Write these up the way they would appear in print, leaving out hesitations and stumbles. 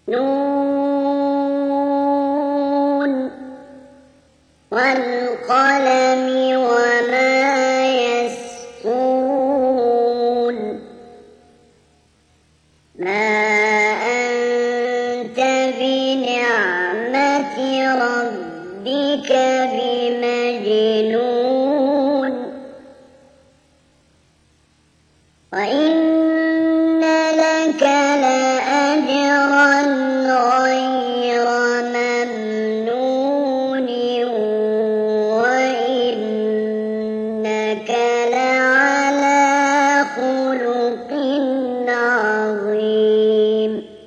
نون والقلم وما يسطرون ما أنت بنعمة ربك بمجنون وإن لك لأجرا غير ممنون وإنك لعلى خلق عظيم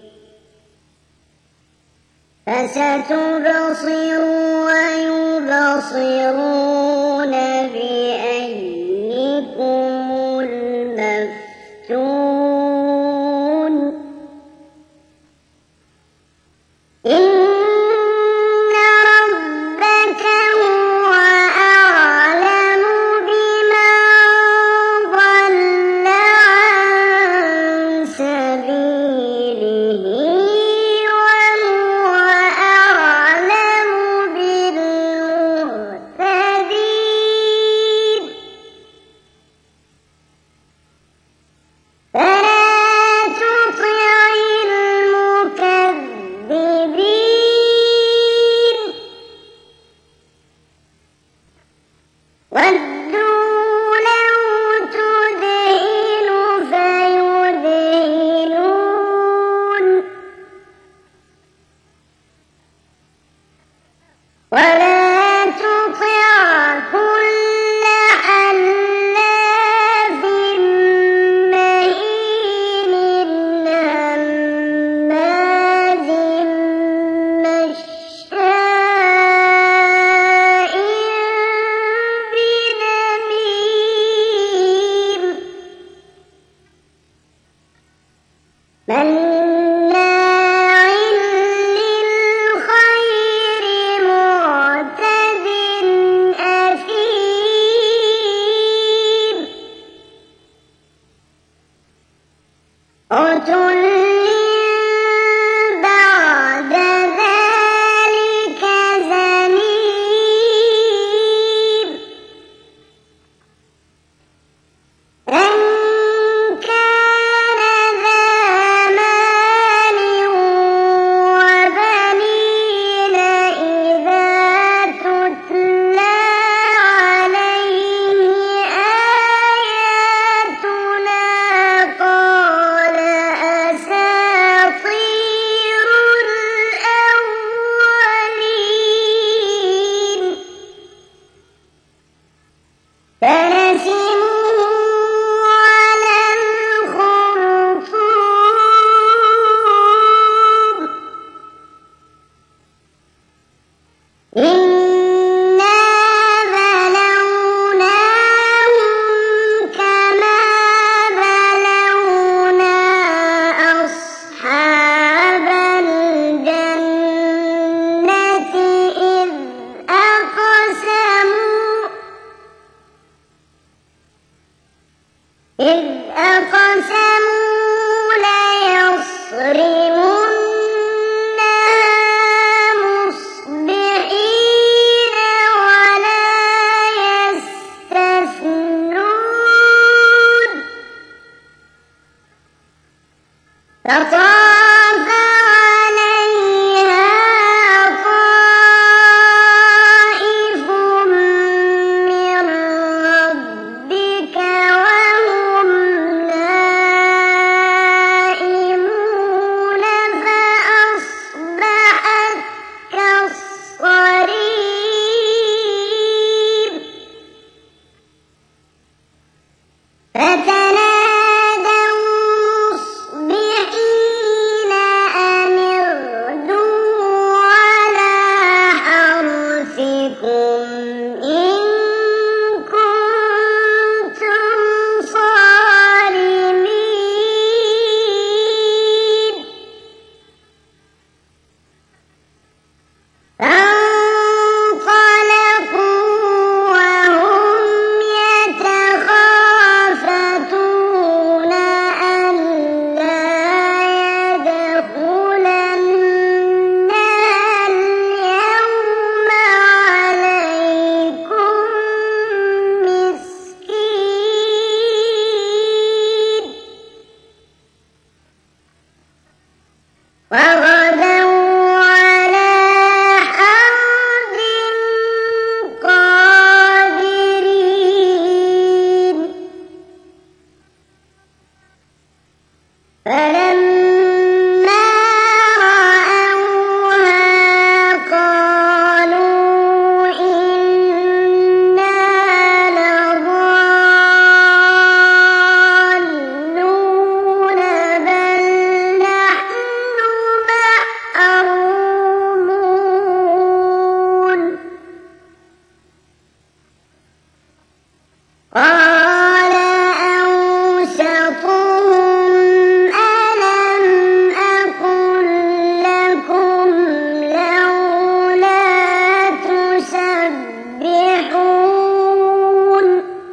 فستبصر ويبصرون بأيكم المفتون إن ربك هو أعلم بمن ضل عن سبيله وهو أعلم بالمهتدين فلا تطع المكذبين ودوا لو تدهن فيدهنون ولا تطع كل حلاف مهين هماز مشاء بنميم مناع للخير معتد وغدوا على حرد قادرين فلما رأوها قالوا إنا لضالون بل نحن محرومون قال أوسطهم ألم أقل لكم لولا تسبحون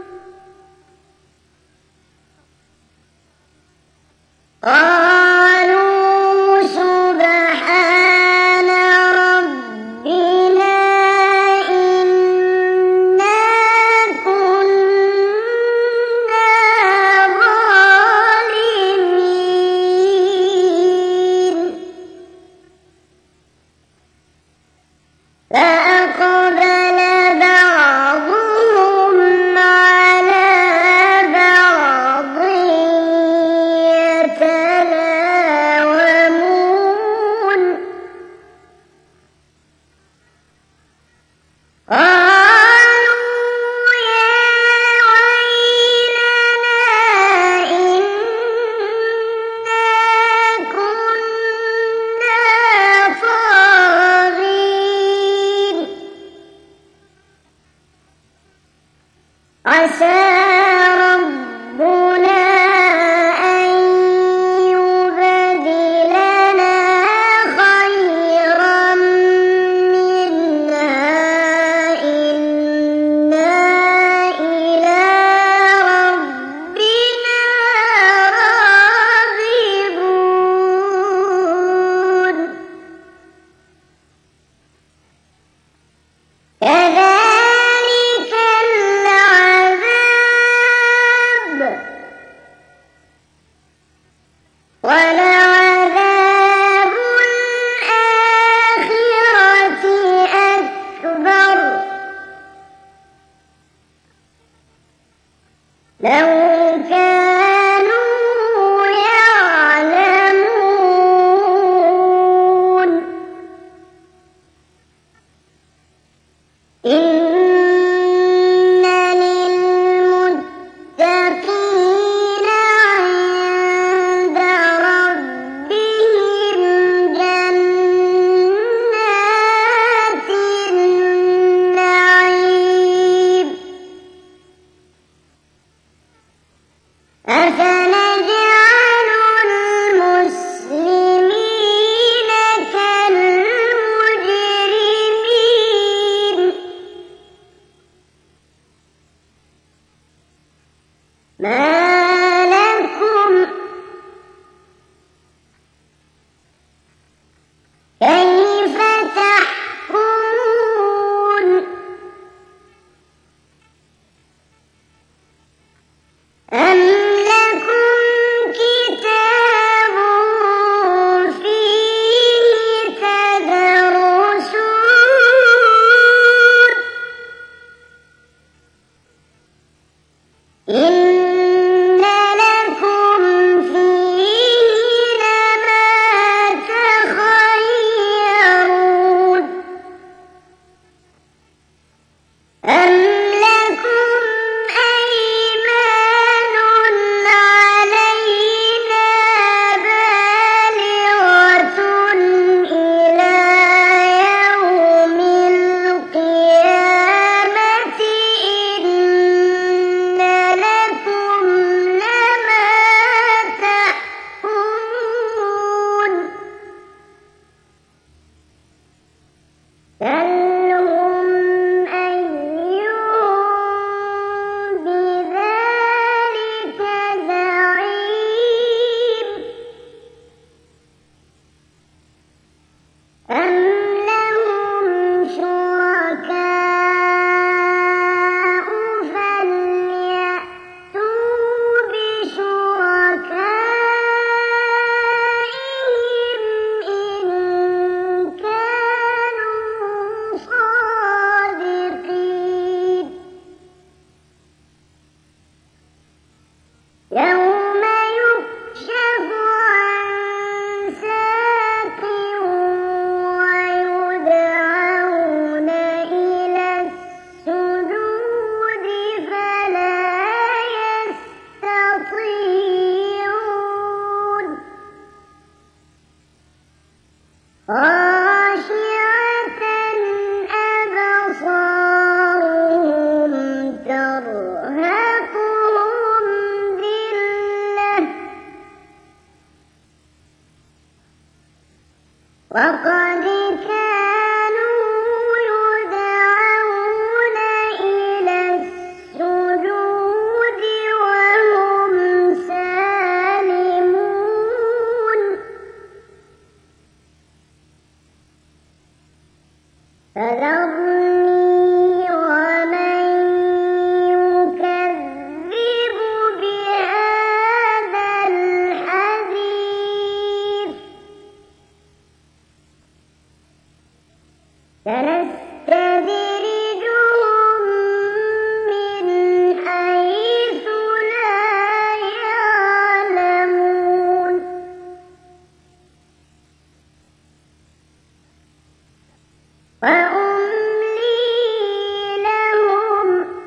قالوا سبحان ربنا إنا كنا ظالمين فأقبل بعضهم على بعض يتلاومون قالوا يا ويلنا إنا كنا طاغين عسى ربنا أن يبدلنا خيرا منها إنا إلى ربنا راغبون كذلك العذاب ولعذاب الآخرة أكبر لو كانوا يعلمون إن للمتقين عند ربهم جنات النعيم خاشعة أبصارهم ترهقهم ذلة وقد كانوا يدعون إلى السجود وهم سالمون فذرني ومن يكذب بهذا الحديث سنستدرجهم من حيث لا يعلمون وأملي لهم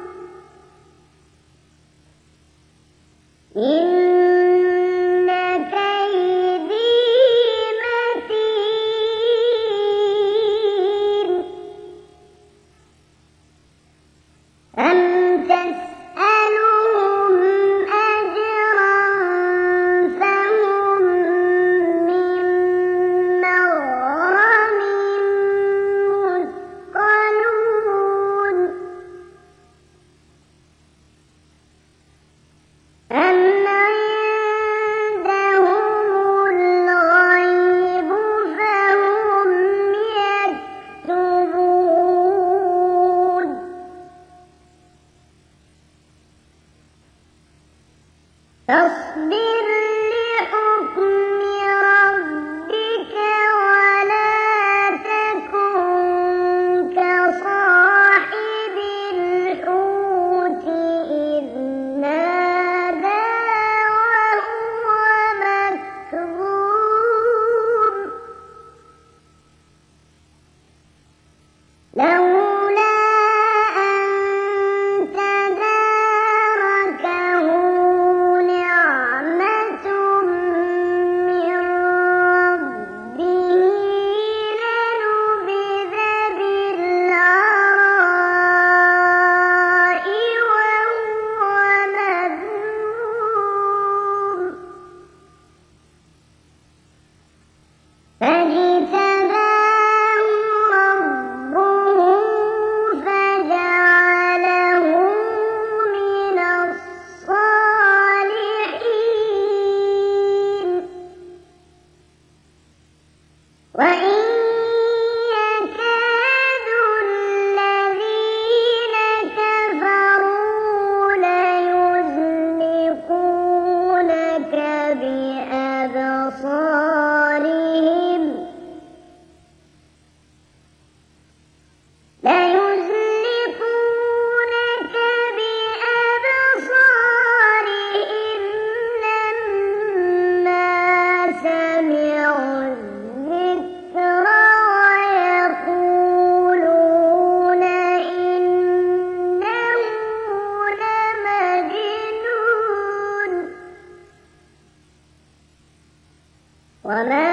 إن كيدي متين أم تسألهم أجرا فهم من مغرم مثقلون أم عندهم الغيب فهم يكتبون فاصبر لحكم ربك ولا تكن كصاحب الحوت إذ نادى وهو مكظوم لولا أن تداركه نعمة من ربه لنبذ بالعراء وهو مذموم فاجتباه ربه فجعله من الصالحين وإن يكاد الذين كفروا ليزلقونك بأبصارهم لما سمعوا الذكر ويقولون إنه لمجنون وما